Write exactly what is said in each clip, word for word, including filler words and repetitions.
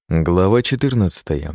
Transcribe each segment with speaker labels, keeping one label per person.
Speaker 1: Глава четырнадцатая.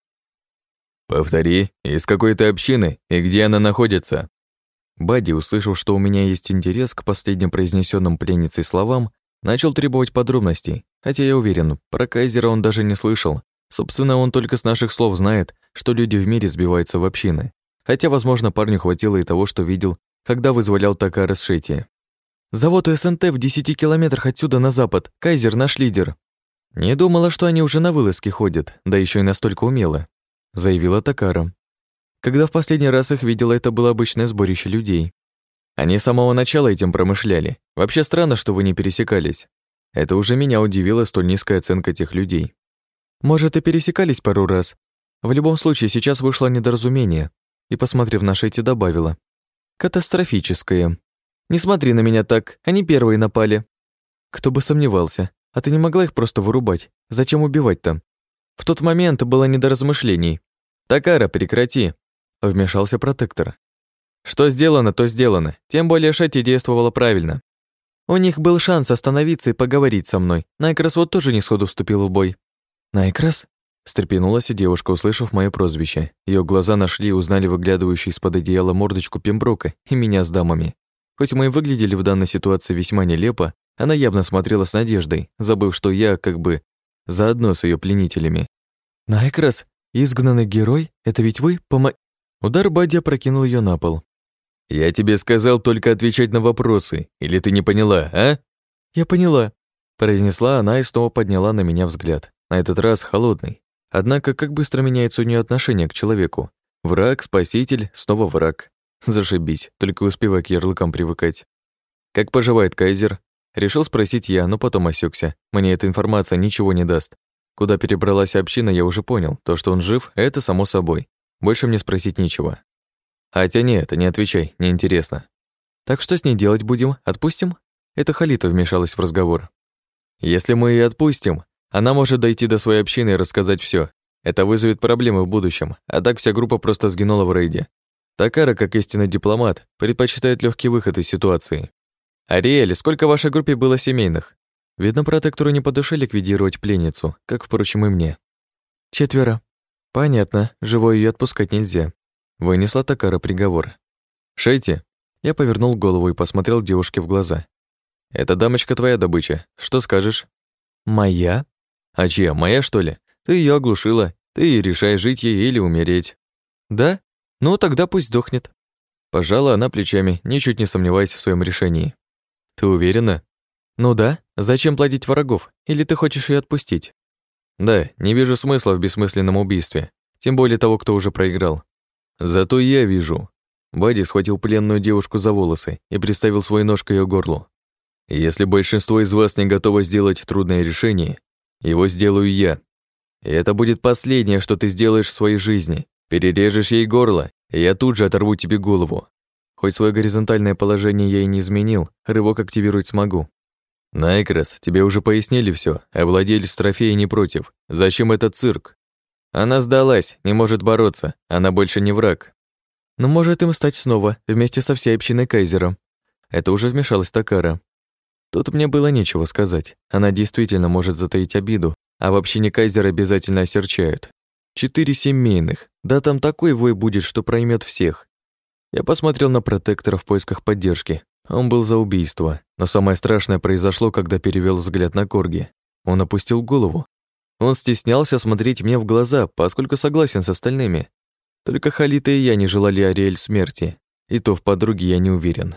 Speaker 1: «Повтори, из какой ты общины и где она находится?» Бадди, услышав, что у меня есть интерес к последним произнесенным пленницей словам, начал требовать подробностей, хотя я уверен, про Кайзера он даже не слышал. Собственно, он только с наших слов знает, что люди в мире сбиваются в общины. Хотя, возможно, парню хватило и того, что видел, когда вызволял Такара с Шети. «Завод у СНТ в десяти километрах отсюда на запад. Кайзер наш лидер». «Не думала, что они уже на вылазки ходят, да еще и настолько умело», — заявила Такара. «Когда в последний раз их видела, это было обычное сборище людей. Они с самого начала этим промышляли. Вообще странно, что вы не пересекались. Это уже меня удивила столь низкая оценка тех людей. Может, и пересекались пару раз. В любом случае, сейчас вышло недоразумение». И, посмотрев на Шети, добавила. «Катастрофическое. Не смотри на меня так, они первые напали». «Кто бы сомневался. А ты не могла их просто вырубать? Зачем убивать-то?» В тот момент было не до размышлений. «Такара, прекрати!» — вмешался протектор. «Что сделано, то сделано. Тем более Шети действовала правильно. У них был шанс остановиться и поговорить со мной. Найкрас вот тоже не сходу вступил в бой». «Найкрас?» — встрепенулась девушка, услышав мое прозвище. Ее глаза нашли и узнали выглядывающую из-под одеяла мордочку Пемброка и меня с дамами. Хоть мы и выглядели в данной ситуации весьма нелепо, она явно смотрела с надеждой, забыв, что я как бы заодно с ее пленителями. «Найкрас, изгнанный герой? Это ведь вы? Помо...» Удар Бадди опрокинул ее на пол. «Я тебе сказал только отвечать на вопросы, или ты не поняла, а?» «Я поняла», — произнесла она и снова подняла на меня взгляд, на этот раз холодный. Однако как быстро меняется у нее отношение к человеку. Враг, спаситель, снова враг. Зашибись, только успевай к ярлыкам привыкать. «Как поживает Кайзер?» Решил спросить я, но потом осекся. Мне эта информация ничего не даст. Куда перебралась община, я уже понял. То, что он жив, это само собой. Больше мне спросить нечего. Хотя нет, не отвечай, неинтересно. «Так что с ней делать будем? Отпустим?» Это Халита вмешалась в разговор. «Если мы ее отпустим, она может дойти до своей общины и рассказать все. Это вызовет проблемы в будущем, а так вся группа просто сгинула в рейде. Такара, как истинный дипломат, предпочитает легкий выход из ситуации. «Ариэль, сколько в вашей группе было семейных?» Видно, протектору не по душе ликвидировать пленницу, как, впрочем, и мне. «Четверо». «Понятно, живой ее отпускать нельзя». Вынесла Такара приговор. «Шейти?» Я повернул голову и посмотрел девушке в глаза. «Эта дамочка твоя добыча. Что скажешь?» «Моя?» «А чья, моя, что ли? Ты ее оглушила. Ты решаешь, жить ей или умереть». «Да? Ну, тогда пусть сдохнет». Пожала она плечами, ничуть не сомневаясь в своем решении. «Ты уверена?» «Ну да. Зачем плодить врагов? Или ты хочешь ее отпустить?» «Да, не вижу смысла в бессмысленном убийстве. Тем более того, кто уже проиграл. Зато я вижу». Бадди схватил пленную девушку за волосы и приставил свой нож к ее горлу. «Если большинство из вас не готово сделать трудное решение, его сделаю я. И это будет последнее, что ты сделаешь в своей жизни. Перережешь ей горло, и я тут же оторву тебе голову. Хоть свое горизонтальное положение я и не изменил, рывок активировать смогу. Найкрас, тебе уже пояснили все, а владелец трофея не против. Зачем этот цирк? Она сдалась, не может бороться, она больше не враг. Но может им стать снова, вместе со всей общиной Кайзера». Это уже вмешалась Такара. Тут мне было нечего сказать. Она действительно может затаить обиду, а в общине Кайзера обязательно осерчают. Четыре семейных, да там такой вой будет, что проймет всех. Я посмотрел на протектора в поисках поддержки. Он был за убийство, но самое страшное произошло, когда перевел взгляд на Корги. Он опустил голову. Он стеснялся смотреть мне в глаза, поскольку согласен с остальными. Только Халита и я не желали Ариэль смерти, и то в подруге я не уверен.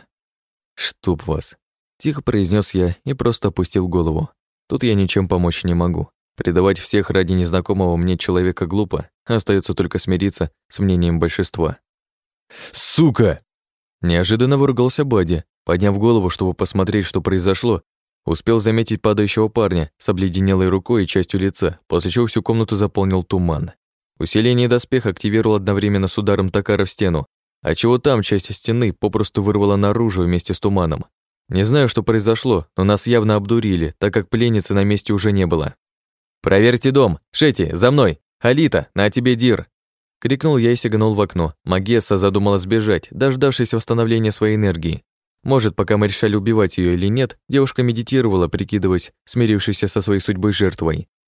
Speaker 1: «Чтоб вас!» — тихо произнес я и просто опустил голову. Тут я ничем помочь не могу. Предавать всех ради незнакомого мне человека глупо, остается только смириться с мнением большинства. «Сука!» Неожиданно выругался Бадди, подняв голову, чтобы посмотреть, что произошло. Успел заметить падающего парня с обледенелой рукой и частью лица, после чего всю комнату заполнил туман. Усиление доспеха активировал одновременно с ударом Такара в стену, отчего там часть стены попросту вырвала наружу вместе с туманом. Не знаю, что произошло, но нас явно обдурили, так как пленницы на месте уже не было. «Проверьте дом! Шети, за мной! Халита, на тебе Дир!» Крикнул я и сигнул в окно. Магесса задумала сбежать, дождавшись восстановления своей энергии. Может, пока мы решали, убивать ее или нет, девушка медитировала, прикидываясь, смирившейся со своей судьбой жертвой.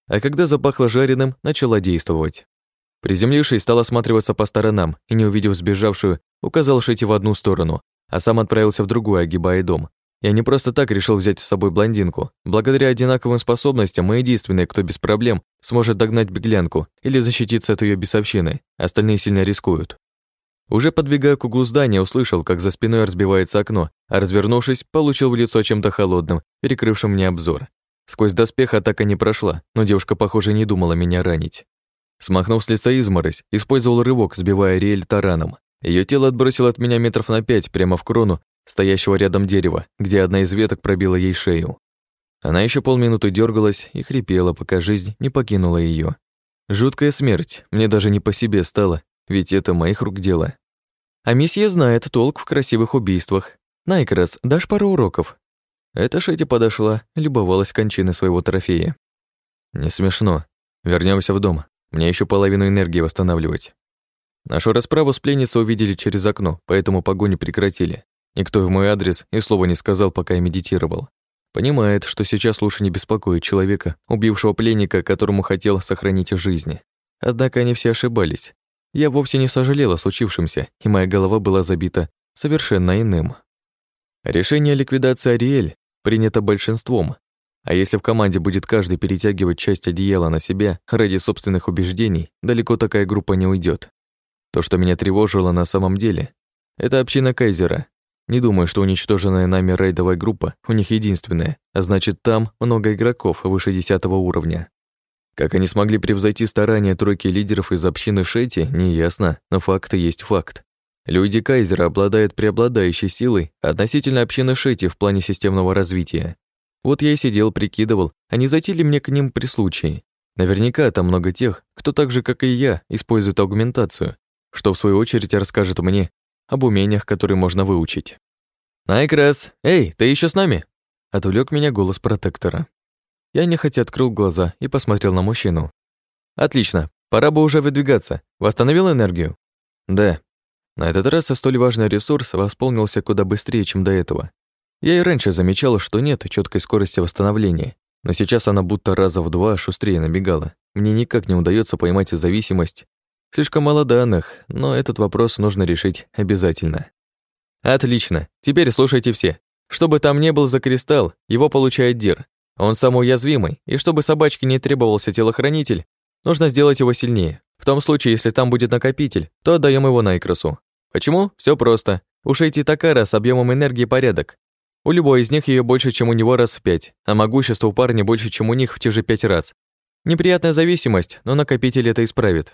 Speaker 1: а когда запахло жареным, начала действовать. Приземлившись, стал осматриваться по сторонам и, не увидев сбежавшую, указал Шете в одну сторону, а сам отправился в другую, огибая дом. Я не просто так решил взять с собой блондинку. Благодаря одинаковым способностям мы единственные, кто без проблем сможет догнать беглянку или защититься от ее бесовщины. Остальные сильно рискуют. Уже подбегая к углу здания, услышал, как за спиной разбивается окно, а развернувшись, получил в лицо чем-то холодным, перекрывшим мне обзор. Сквозь доспех атака не прошла, но девушка, похоже, не думала меня ранить. Смахнув с лица изморозь, использовал рывок, сбивая Ариэль тараном. Ее тело отбросило от меня метров на пять прямо в крону стоящего рядом дерева, где одна из веток пробила ей шею. Она еще полминуты дергалась и хрипела, пока жизнь не покинула ее. Жуткая смерть, мне даже не по себе стало, ведь это моих рук дело. А месье знает толк в красивых убийствах. Найкрас, дашь пару уроков? Эта Шетти подошла, любовалась кончиной своего трофея. Не смешно. Вернемся в дом. Мне еще половину энергии восстанавливать. Нашу расправу с пленницей увидели через окно, поэтому погоню прекратили. Никто в мой адрес и слова не сказал, пока я медитировал. Понимает, что сейчас лучше не беспокоить человека, убившего пленника, которому хотел сохранить жизнь. Однако они все ошибались. Я вовсе не сожалел о случившемся, и моя голова была забита совершенно иным. Решение о ликвидации Ариэль принято большинством, а если в команде будет каждый перетягивать часть одеяла на себя ради собственных убеждений, далеко такая группа не уйдет. То, что меня тревожило на самом деле, это община Кайзера. Не думаю, что уничтоженная нами рейдовая группа у них единственная, а значит, там много игроков выше десятого уровня. Как они смогли превзойти старания тройки лидеров из общины Шетти, неясно, но факт есть факт. Люди Кайзера обладают преобладающей силой относительно общины Шетти в плане системного развития. Вот я и сидел, прикидывал, а не зайти ли мне к ним при случае. Наверняка там много тех, кто так же, как и я, использует аугментацию, что в свою очередь расскажет мне об умениях, которые можно выучить. «Найкрас! Эй, ты еще с нами?» Отвлек меня голос протектора. Я нехотя открыл глаза и посмотрел на мужчину. «Отлично, пора бы уже выдвигаться. Восстановил энергию?» «Да». На этот раз столь важный ресурс восполнился куда быстрее, чем до этого. Я и раньше замечал, что нет четкой скорости восстановления, но сейчас она будто раза в два шустрее набегала. Мне никак не удается поймать зависимость. Слишком мало данных, но этот вопрос нужно решить обязательно. Отлично, теперь слушайте все. Чтобы там не был за кристалл, его получает Дир. Он самый уязвимый, и чтобы собачке не требовался телохранитель, нужно сделать его сильнее. В том случае, если там будет накопитель, то отдаем его Найкрасу. Почему? Все просто. У Шетти Такара с объемом энергии порядок. У любой из них ее больше, чем у него раз в пять, а могущество у парня больше, чем у них в те же пять раз. Неприятная зависимость, но накопитель это исправит.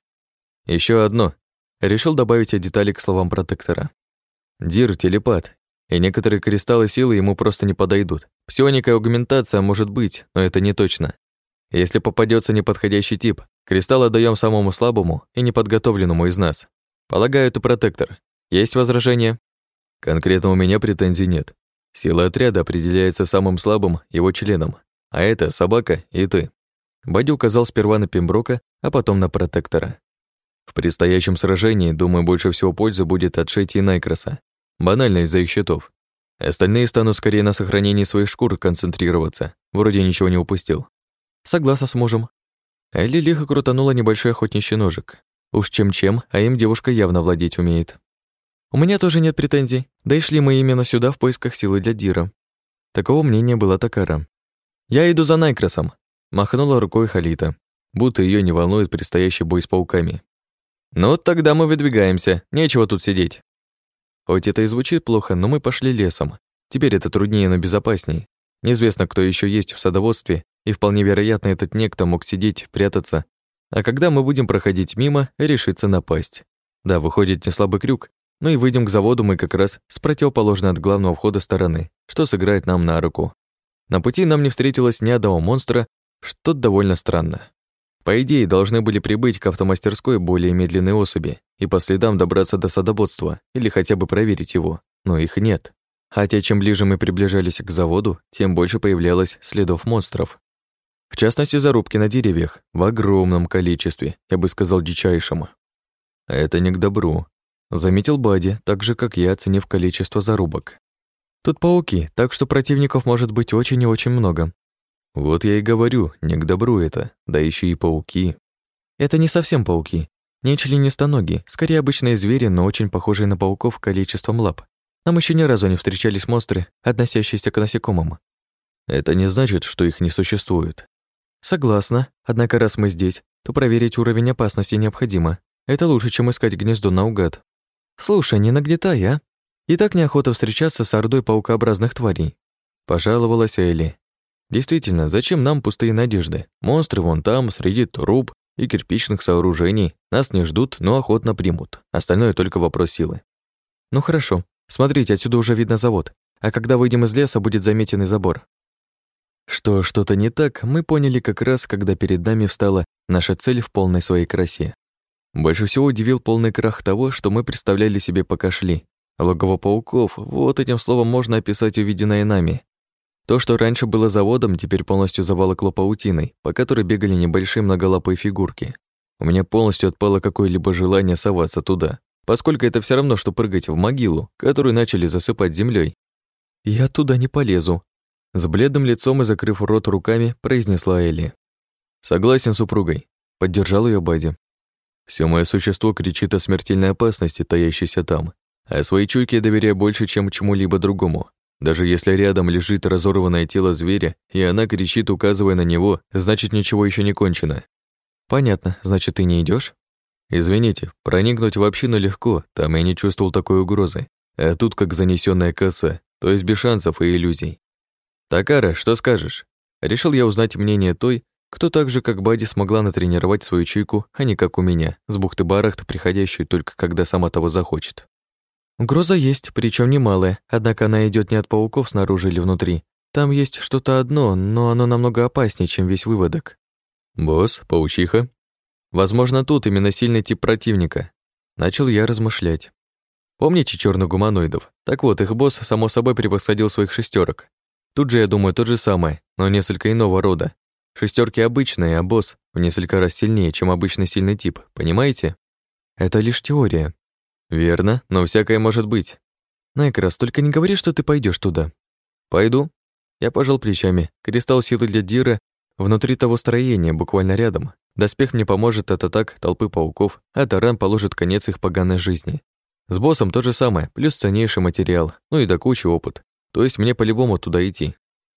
Speaker 1: Еще одно. Решил добавить детали к словам протектора. Дир — телепат, и некоторые кристаллы силы ему просто не подойдут. Псионика и аугментация может быть, но это не точно. Если попадется неподходящий тип, кристалл отдаем самому слабому и неподготовленному из нас. Полагаю, это протектор. Есть возражения? Конкретно у меня претензий нет. Сила отряда определяется самым слабым его членом, а это собака и ты. Бадди указал сперва на Пемброка, а потом на протектора. В предстоящем сражении, думаю, больше всего пользы будет от Шетти и Найкраса. Банально из-за их счетов. Остальные станут скорее на сохранении своих шкур концентрироваться. Вроде ничего не упустил. Согласна с мужем. Элли лихо крутанула небольшой охотничий ножик. Уж чем-чем, а им девушка явно владеть умеет. У меня тоже нет претензий. Да и шли мы именно сюда в поисках силы для Дира. Такого мнения была Такара. Я иду за Найкрасом. Махнула рукой Халита, будто ее не волнует предстоящий бой с пауками. Ну, тогда мы выдвигаемся. Нечего тут сидеть. Хоть это и звучит плохо, но мы пошли лесом. Теперь это труднее, но безопасней. Неизвестно, кто еще есть в садоводстве, и вполне вероятно, этот некто мог сидеть, прятаться. А когда мы будем проходить мимо, решится напасть. Да, выходит не слабый крюк, но и выйдем к заводу мы как раз с противоположной от главного входа стороны, что сыграет нам на руку. На пути нам не встретилось ни одного монстра, что довольно странно. По идее, должны были прибыть к автомастерской более медленные особи и по следам добраться до садоводства или хотя бы проверить его, но их нет. Хотя чем ближе мы приближались к заводу, тем больше появлялось следов монстров. В частности, зарубки на деревьях, в огромном количестве, я бы сказал, дичайшем. Это не к добру, заметил Бадди, так же, как я, оценив количество зарубок. Тут пауки, так что противников может быть очень и очень много. Вот я и говорю, не к добру это, да еще и пауки.
Speaker 2: Это не совсем пауки. Не членистоногие, скорее обычные звери, но очень похожие на пауков количеством лап. Нам еще ни разу не встречались монстры, относящиеся к насекомым.
Speaker 1: Это не значит, что их не существует.
Speaker 2: Согласна, однако раз мы здесь, то проверить уровень опасности необходимо. Это лучше, чем искать гнездо наугад. Слушай, не нагнетай, а? И так неохота встречаться с ордой паукообразных тварей. Пожаловалась Элли. Действительно, зачем нам пустые надежды? Монстры вон там, среди труб и кирпичных сооружений. Нас не ждут, но охотно примут. Остальное только вопрос силы. Ну хорошо, смотрите, отсюда уже видно завод. А когда выйдем из леса, будет заметен и забор. Что что-то не так, мы поняли как раз, когда перед нами встала наша цель в полной своей красе. Больше всего удивил полный крах того, что мы представляли себе, пока шли. Логово пауков, вот этим словом можно описать увиденное нами. То, что раньше было заводом, теперь полностью заволокло паутиной, по которой бегали небольшие многолапые фигурки. У меня полностью отпало какое-либо желание соваться туда, поскольку это все равно, что прыгать в могилу, которую начали засыпать землей. «Я туда не полезу», — с бледным лицом и закрыв рот руками, произнесла Элли. «Согласен с супругой», — поддержал ее Бадди. Все мое существо кричит о смертельной опасности, таящейся там, а своей чуйке я доверяю больше, чем чему-либо другому. Даже если рядом лежит разорванное тело зверя, и она кричит, указывая на него, значит, ничего еще не кончено. Понятно, значит, ты не идешь? Извините, проникнуть в общину легко, там я не чувствовал такой угрозы. А тут как занесенная коса, то есть без шансов и иллюзий. Такара, что скажешь? Решил я узнать мнение той, кто так же, как Бадди, смогла натренировать свою чуйку, а не как у меня, с бухты-барахты, приходящую только когда сама того захочет. Угроза есть, причем немалая, однако она идет не от пауков снаружи или внутри. Там есть что-то одно, но оно намного опаснее, чем весь выводок. Босс, паучиха? Возможно, тут именно сильный тип противника. Начал я размышлять. Помните черных гуманоидов? Так вот, их босс, само собой, превосходил своих шестерок. Тут же, я думаю, то же самое, но несколько иного рода. Шестерки обычные, а босс в несколько раз сильнее, чем обычный сильный тип, понимаете? Это лишь теория. Верно, но всякое может быть. Найкрас, только не говори, что ты пойдешь туда. Пойду. Я пожал плечами. Кристалл силы для Дира внутри того строения, буквально рядом. Доспех мне поможет от атак толпы пауков, а таран положит конец их поганой жизни. С боссом то же самое, плюс ценнейший материал, ну и до кучи опыт. То есть мне по-любому туда идти.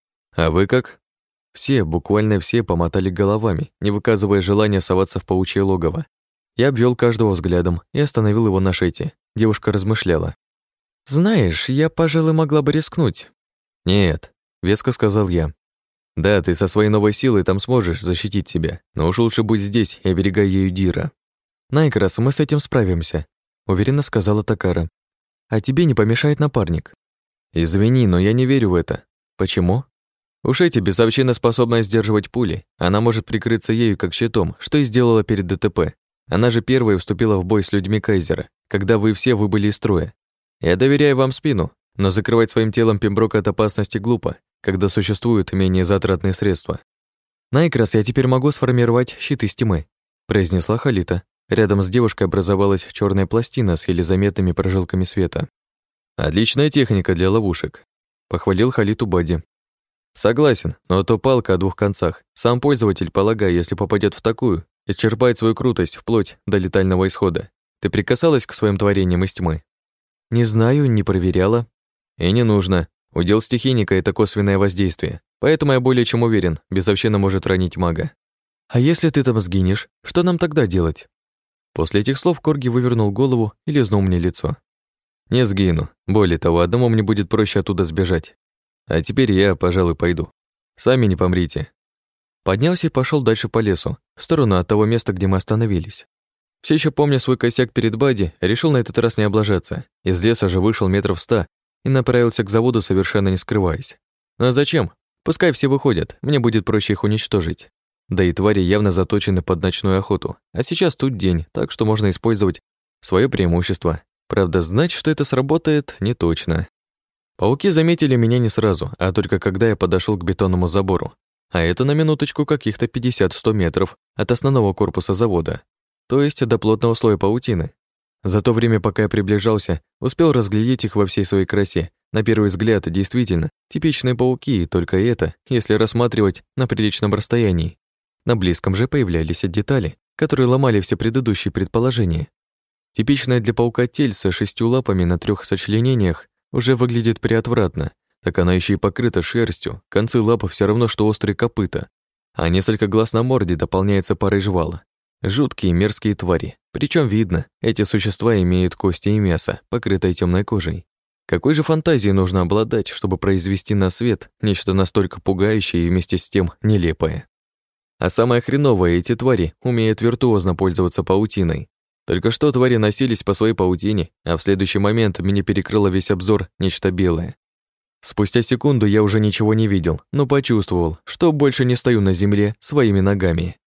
Speaker 2: А вы как? Все, буквально все помотали головами, не выказывая желания соваться в паучье логово. Я обвел каждого взглядом и остановил его на Шете. Девушка размышляла. «Знаешь, я, пожалуй, могла бы рискнуть». «Нет», — веско сказал я. «Да, ты со своей новой силой там сможешь защитить себя, но уж лучше будь здесь и оберегай ею Дира». «Найкрас, мы с этим справимся», — уверенно сказала Такара. «А тебе не помешает напарник». «Извини, но я не верю в это». «Почему?» Уж эти бесовщина способна сдерживать пули. Она может прикрыться ею как щитом, что и сделала перед ДТП. Она же первой вступила в бой с людьми Кайзера, когда вы все выбыли из строя. Я доверяю вам спину, но закрывать своим телом Пемброка от опасности глупо, когда существуют менее затратные средства. «Найкрас, я теперь могу сформировать щит из тьмы», произнесла Халита. Рядом с девушкой образовалась черная пластина с еле заметными прожилками света. «Отличная техника для ловушек», похвалил Халиту Бадди. Согласен, но то палка о двух концах. Сам пользователь, полагаю, если попадет в такую, исчерпает свою крутость вплоть до летального исхода. Ты прикасалась к своим творениям из тьмы? Не знаю, не проверяла. И не нужно. Удел стихийника — это косвенное воздействие. Поэтому я более чем уверен, бесовщина может ранить мага. А если ты там сгинешь, что нам тогда делать? После этих слов Корги вывернул голову и лизнул мне лицо. Не сгину. Более того, одному мне будет проще оттуда сбежать. А теперь я, пожалуй, пойду. Сами не помрите. Поднялся и пошел дальше по лесу, в сторону от того места, где мы остановились. Все еще помня свой косяк перед Бадди, решил на этот раз не облажаться. Из леса же вышел метров ста и направился к заводу, совершенно не скрываясь. Но зачем? Пускай все выходят, мне будет проще их уничтожить. Да и твари явно заточены под ночную охоту. А сейчас тут день, так что можно использовать свое преимущество. Правда, знать, что это сработает, не точно. Пауки заметили меня не сразу, а только когда я подошел к бетонному забору. А это на минуточку каких-то пятьдесят-сто метров от основного корпуса завода, то есть до плотного слоя паутины.
Speaker 1: За то время, пока я приближался, успел разглядеть их во всей своей красе. На первый взгляд, действительно, типичные пауки, только это, если рассматривать на приличном расстоянии. На близком же появлялись детали, которые ломали все предыдущие предположения. Типичная для паука тельца с шестью лапами на трех сочленениях уже выглядит приотвратно, так она еще и покрыта шерстью, концы лап все равно, что острые копыта, а несколько глаз на морде дополняется парой жвал. Жуткие мерзкие твари. Причем видно, эти существа имеют кости и мясо, покрытое темной кожей. Какой же фантазией нужно обладать, чтобы произвести на свет нечто настолько пугающее и вместе с тем нелепое? А самое хреновое, эти твари умеют виртуозно пользоваться паутиной. Только что твари носились по своей паутине, а в следующий момент меня перекрыло весь обзор нечто белое. Спустя секунду я уже ничего не видел, но почувствовал, что больше не стою на земле своими ногами.